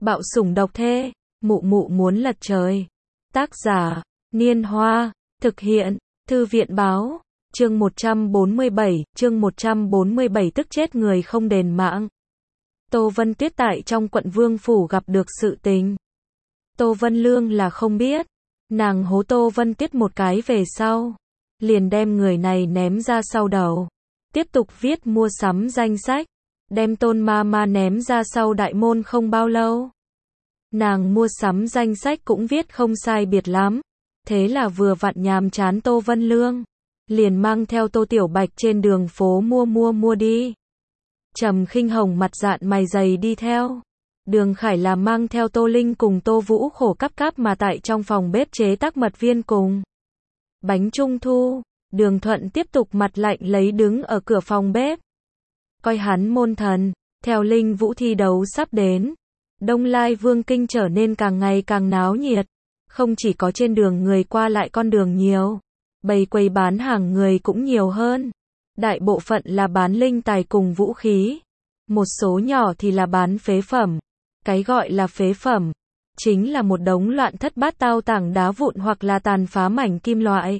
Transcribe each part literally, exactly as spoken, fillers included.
Bạo sủng độc thê, mụ mụ muốn lật trời. Tác giả, Niên Hoa, thực hiện, Thư viện báo, chương một trăm bốn mươi bảy, chương một trăm bốn mươi bảy tức chết người không đền mạng. Tô Vân Tuyết tại trong quận Vương Phủ gặp được sự tình. Tô Vân Lương là không biết, nàng hố Tô Vân Tuyết một cái về sau, liền đem người này ném ra sau đầu. Tiếp tục viết mua sắm danh sách, đem Tôn Ma Ma ném ra sau đại môn không bao lâu. Nàng mua sắm danh sách cũng viết không sai biệt lắm, thế là vừa vặn nhàm chán Tô Vân Lương, liền mang theo Tô Tiểu Bạch trên đường phố mua mua mua đi. Trầm Khinh Hồng mặt dạn mày dày đi theo. Đường Khải là mang theo Tô Linh cùng Tô Vũ khổ cắp cắp mà tại trong phòng bếp chế tác mật viên cùng bánh trung thu. Đường Thuận tiếp tục mặt lạnh lấy đứng ở cửa phòng bếp. Coi hắn môn thần, theo Linh Vũ thi đấu sắp đến. Đông Lai Vương Kinh trở nên càng ngày càng náo nhiệt. Không chỉ có trên đường người qua lại con đường nhiều, bày quầy bán hàng người cũng nhiều hơn. Đại bộ phận là bán linh tài cùng vũ khí. Một số nhỏ thì là bán phế phẩm. Cái gọi là phế phẩm, chính là một đống loạn thất bát tao tảng đá vụn hoặc là tàn phá mảnh kim loại.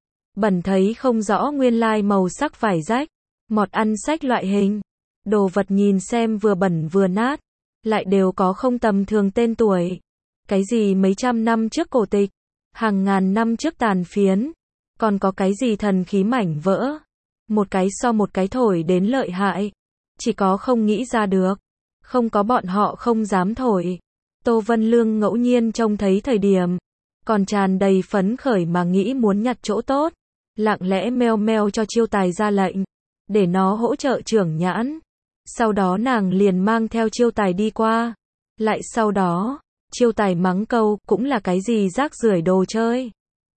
Bẩn thấy không rõ nguyên lai màu sắc vải rách, mọt ăn sách loại hình. Đồ vật nhìn xem vừa bẩn vừa nát, lại đều có không tầm thường tên tuổi. Cái gì mấy trăm năm trước cổ tịch, hàng ngàn năm trước tàn phiến, còn có cái gì thần khí mảnh vỡ. Một cái so một cái thổi đến lợi hại, chỉ có không nghĩ ra được. Không có bọn họ không dám thổi. Tô Vân Lương ngẫu nhiên trông thấy thời điểm, còn tràn đầy phấn khởi mà nghĩ muốn nhặt chỗ tốt, lặng lẽ meo meo cho Chiêu Tài ra lệnh, để nó hỗ trợ trưởng nhãn. Sau đó nàng liền mang theo Chiêu Tài đi qua. Lại sau đó, Chiêu Tài mắng câu, cũng là cái gì rác rưởi đồ chơi.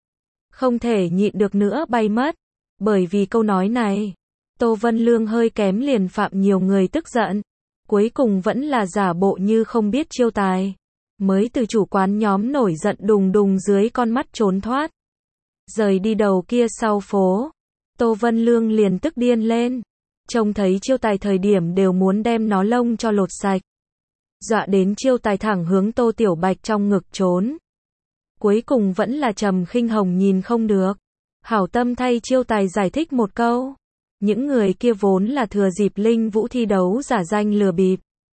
Không thể nhịn được nữa bay mất. Bởi vì câu nói này, Tô Vân Lương hơi kém liền phạm nhiều người tức giận. Cuối cùng vẫn là giả bộ như không biết Chiêu Tài. Mới từ chủ quán nhóm nổi giận đùng đùng dưới con mắt trốn thoát. Rời đi đầu kia sau phố. Tô Vân Lương liền tức điên lên. Trông thấy Chiêu Tài thời điểm đều muốn đem nó lông cho lột sạch. Dọa đến Chiêu Tài thẳng hướng Tô Tiểu Bạch trong ngực trốn. Cuối cùng vẫn là Trầm Khinh Hồng nhìn không được. Hảo tâm thay Chiêu Tài giải thích một câu. Những người kia vốn là thừa dịp Linh Vũ thi đấu giả danh lừa bịp.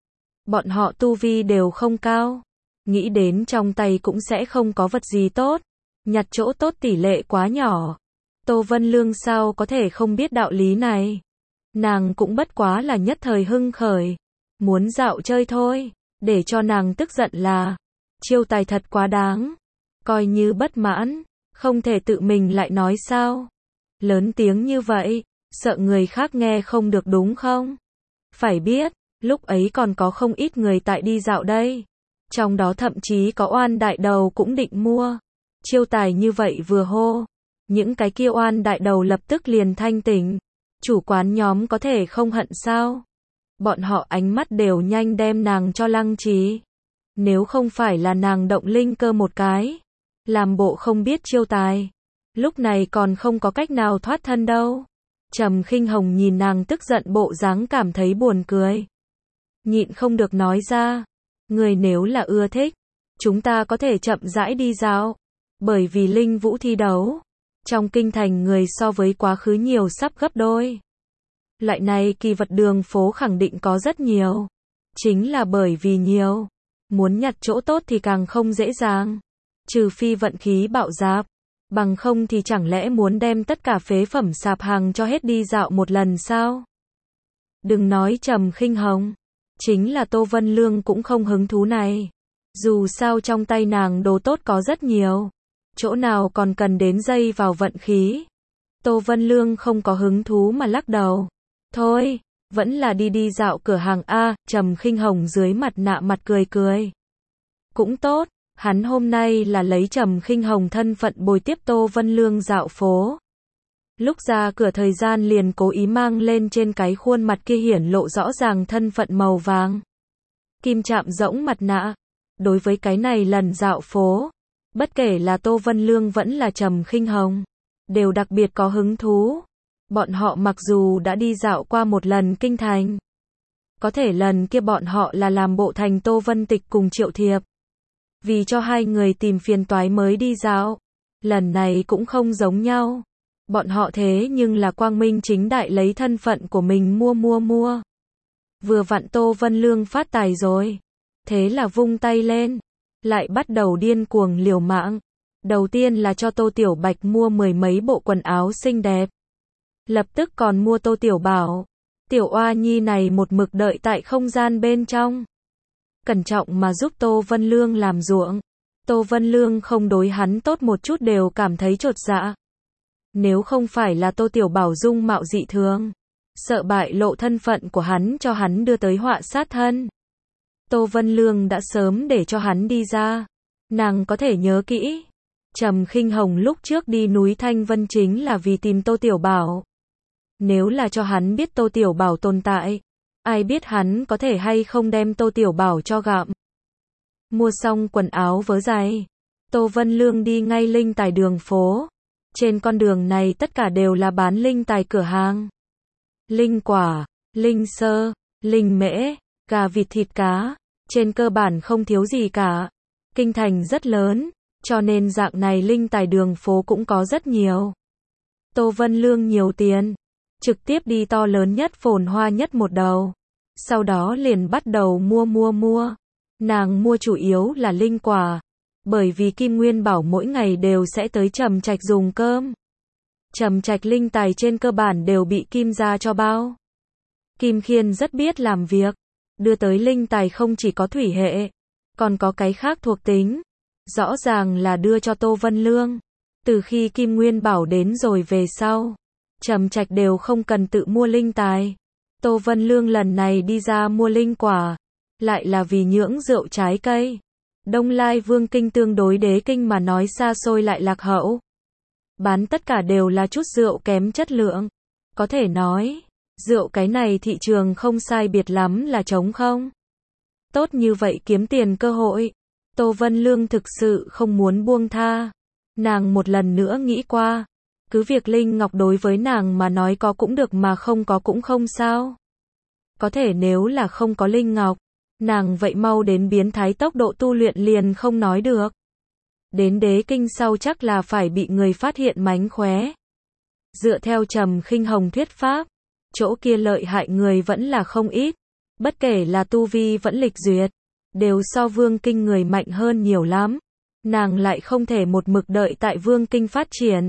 Bọn họ tu vi đều không cao. Nghĩ đến trong tay cũng sẽ không có vật gì tốt. Nhặt chỗ tốt tỷ lệ quá nhỏ. Tô Vân Lương sao có thể không biết đạo lý này. Nàng cũng bất quá là nhất thời hưng khởi. Muốn dạo chơi thôi. Để cho nàng tức giận là Chiêu Tài thật quá đáng. Coi như bất mãn. Không thể tự mình lại nói sao. Lớn tiếng như vậy. Sợ người khác nghe không được đúng không? Phải biết, lúc ấy còn có không ít người tại đi dạo đây. Trong đó thậm chí có oan đại đầu cũng định mua. Chiêu Tài như vậy vừa hô. Những cái kia oan đại đầu lập tức liền thanh tỉnh. Chủ quán nhóm có thể không hận sao? Bọn họ ánh mắt đều nhanh đem nàng cho lăng trí. Nếu không phải là nàng động linh cơ một cái. Làm bộ không biết Chiêu Tài. Lúc này còn không có cách nào thoát thân đâu. Trầm Khinh Hồng nhìn nàng tức giận bộ dáng cảm thấy buồn cười. Nhịn không được nói ra. Người nếu là ưa thích, chúng ta có thể chậm rãi đi dạo. Bởi vì Linh Vũ thi đấu. Trong kinh thành người so với quá khứ nhiều sắp gấp đôi. Loại này kỳ vật đường phố khẳng định có rất nhiều. Chính là bởi vì nhiều. Muốn nhặt chỗ tốt thì càng không dễ dàng. Trừ phi vận khí bạo dạp. Bằng không thì chẳng lẽ muốn đem tất cả phế phẩm sạp hàng cho hết đi dạo một lần sao? Đừng nói Trầm Khinh Hồng. Chính là Tô Vân Lương cũng không hứng thú này. Dù sao trong tay nàng đồ tốt có rất nhiều. Chỗ nào còn cần đến dây vào vận khí. Tô Vân Lương không có hứng thú mà lắc đầu. Thôi, vẫn là đi đi dạo cửa hàng A. Trầm Khinh Hồng dưới mặt nạ mặt cười cười. Cũng tốt. Hắn hôm nay là lấy Trầm Khinh Hồng thân phận bồi tiếp Tô Vân Lương dạo phố. Lúc ra cửa thời gian liền cố ý mang lên trên cái khuôn mặt kia hiển lộ rõ ràng thân phận màu vàng. Kim chạm rỗng mặt nạ. Đối với cái này lần dạo phố, bất kể là Tô Vân Lương vẫn là Trầm Khinh Hồng, đều đặc biệt có hứng thú. Bọn họ mặc dù đã đi dạo qua một lần kinh thành, Có thể lần kia bọn họ là làm bộ thành Tô Vân Tịch cùng Triệu Thiệp. Vì cho hai người tìm phiền toái mới đi dạo. Lần này cũng không giống nhau. Bọn họ thế nhưng là quang minh chính đại lấy thân phận của mình mua mua mua. Vừa vặn Tô Vân Lương phát tài rồi. Thế là vung tay lên. Lại bắt đầu điên cuồng liều mạng. Đầu tiên là cho Tô Tiểu Bạch mua mười mấy bộ quần áo xinh đẹp. Lập tức còn mua Tô Tiểu Bảo. Tiểu oa nhi này một mực đợi tại không gian bên trong. Cẩn trọng mà giúp Tô Vân Lương làm ruộng. Tô Vân Lương không đối hắn tốt một chút đều cảm thấy chột dạ. Nếu không phải là Tô Tiểu Bảo dung mạo dị thường, sợ bại lộ thân phận của hắn cho hắn đưa tới họa sát thân. Tô Vân Lương đã sớm để cho hắn đi ra. Nàng có thể nhớ kỹ. Trầm Khinh Hồng lúc trước đi núi Thanh Vân chính là vì tìm Tô Tiểu Bảo. Nếu là cho hắn biết Tô Tiểu Bảo tồn tại, ai biết hắn có thể hay không đem Tô Tiểu Bảo cho gặm. Mua xong quần áo vớ giày, Tô Vân Lương đi ngay linh tài đường phố. Trên con đường này tất cả đều là bán linh tài cửa hàng. Linh quả, linh sơ, linh mễ, gà vịt thịt cá, trên cơ bản không thiếu gì cả. Kinh thành rất lớn, cho nên dạng này linh tài đường phố cũng có rất nhiều. Tô Vân Lương nhiều tiền, trực tiếp đi to lớn nhất phồn hoa nhất một đầu. Sau đó liền bắt đầu mua mua mua. Nàng mua chủ yếu là linh quả. Bởi vì Kim Nguyên Bảo mỗi ngày đều sẽ tới Trầm Trạch dùng cơm. Trầm Trạch linh tài trên cơ bản đều bị Kim gia cho bao. Kim Khiên rất biết làm việc. Đưa tới linh tài không chỉ có thủy hệ, còn có cái khác thuộc tính. Rõ ràng là đưa cho Tô Vân Lương. Từ khi Kim Nguyên Bảo đến rồi về sau, Trầm Trạch đều không cần tự mua linh tài. Tô Vân Lương lần này đi ra mua linh quả, lại là vì nhưỡng rượu trái cây. Đông Lai Vương Kinh tương đối Đế Kinh mà nói xa xôi lại lạc hậu. Bán tất cả đều là chút rượu kém chất lượng. Có thể nói, rượu cái này thị trường không sai biệt lắm là trống không. Tốt như vậy kiếm tiền cơ hội. Tô Vân Lương thực sự không muốn buông tha. Nàng một lần nữa nghĩ qua. Cứ việc Linh Ngọc đối với nàng mà nói có cũng được mà không có cũng không sao. Có thể nếu là không có Linh Ngọc, nàng vậy mau đến biến thái tốc độ tu luyện liền không nói được. Đến Đế Kinh sau chắc là phải bị người phát hiện mánh khóe. Dựa theo Trầm Khinh Hồng thuyết pháp, chỗ kia lợi hại người vẫn là không ít. Bất kể là tu vi vẫn lịch duyệt, đều so Vương Kinh người mạnh hơn nhiều lắm. Nàng lại không thể một mực đợi tại Vương Kinh phát triển.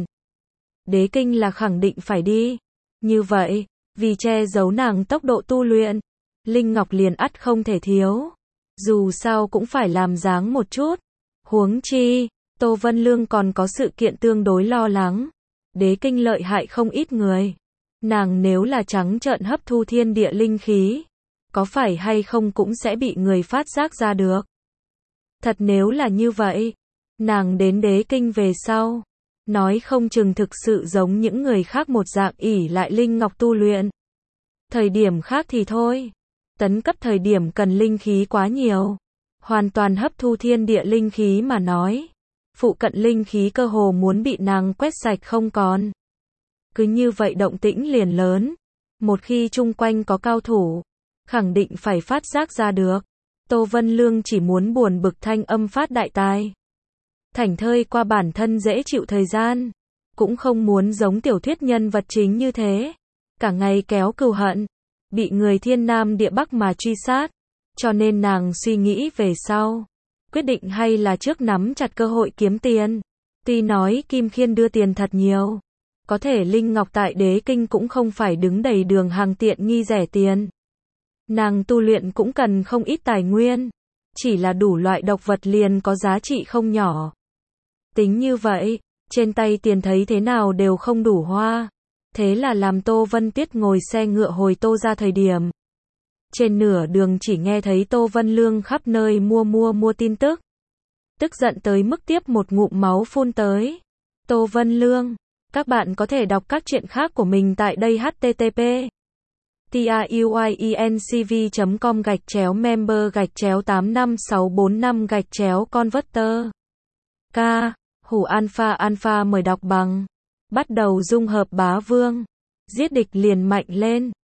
Đế Kinh là khẳng định phải đi. Như vậy, vì che giấu nàng tốc độ tu luyện, Linh Ngọc liền ắt không thể thiếu. Dù sao cũng phải làm dáng một chút. Huống chi, Tô Vân Lương còn có sự kiện tương đối lo lắng. Đế Kinh lợi hại không ít người. Nàng nếu là trắng trợn hấp thu thiên địa linh khí, có phải hay không cũng sẽ bị người phát giác ra được. Thật nếu là như vậy, nàng đến Đế Kinh về sau, nói không chừng thực sự giống những người khác một dạng ỷ lại Linh Ngọc tu luyện. Thời điểm khác thì thôi. Tấn cấp thời điểm cần linh khí quá nhiều. Hoàn toàn hấp thu thiên địa linh khí mà nói. Phụ cận linh khí cơ hồ muốn bị nàng quét sạch không còn. Cứ như vậy động tĩnh liền lớn. Một khi chung quanh có cao thủ, khẳng định phải phát giác ra được. Tô Vân Lương chỉ muốn buồn bực thanh âm phát đại tài. Thảnh thơi qua bản thân dễ chịu thời gian. Cũng không muốn giống tiểu thuyết nhân vật chính như thế. Cả ngày kéo cừu hận. Bị người thiên nam địa bắc mà truy sát. Cho nên nàng suy nghĩ về sau. Quyết định hay là trước nắm chặt cơ hội kiếm tiền. Tuy nói Kim Khiên đưa tiền thật nhiều. Có thể Linh Ngọc tại Đế Kinh cũng không phải đứng đầy đường hàng tiện nghi rẻ tiền. Nàng tu luyện cũng cần không ít tài nguyên. Chỉ là đủ loại độc vật liền có giá trị không nhỏ. Tính như vậy, trên tay tiền thấy thế nào đều không đủ hoa. Thế là làm Tô Vân Tuyết ngồi xe ngựa hồi Tô ra thời điểm. Trên nửa đường chỉ nghe thấy Tô Vân Lương khắp nơi mua mua mua tin tức. Tức giận tới mức tiếp một ngụm máu phun tới. Tô Vân Lương, các bạn có thể đọc các chuyện khác của mình tại đây http truyencv chấm com gạch chéo member gạch chéo tám năm sáu bốn năm gạch chéo converter. K. Hủ Alpha Alpha mời đọc bằng. Bắt đầu dung hợp bá vương. Giết địch liền mạnh lên.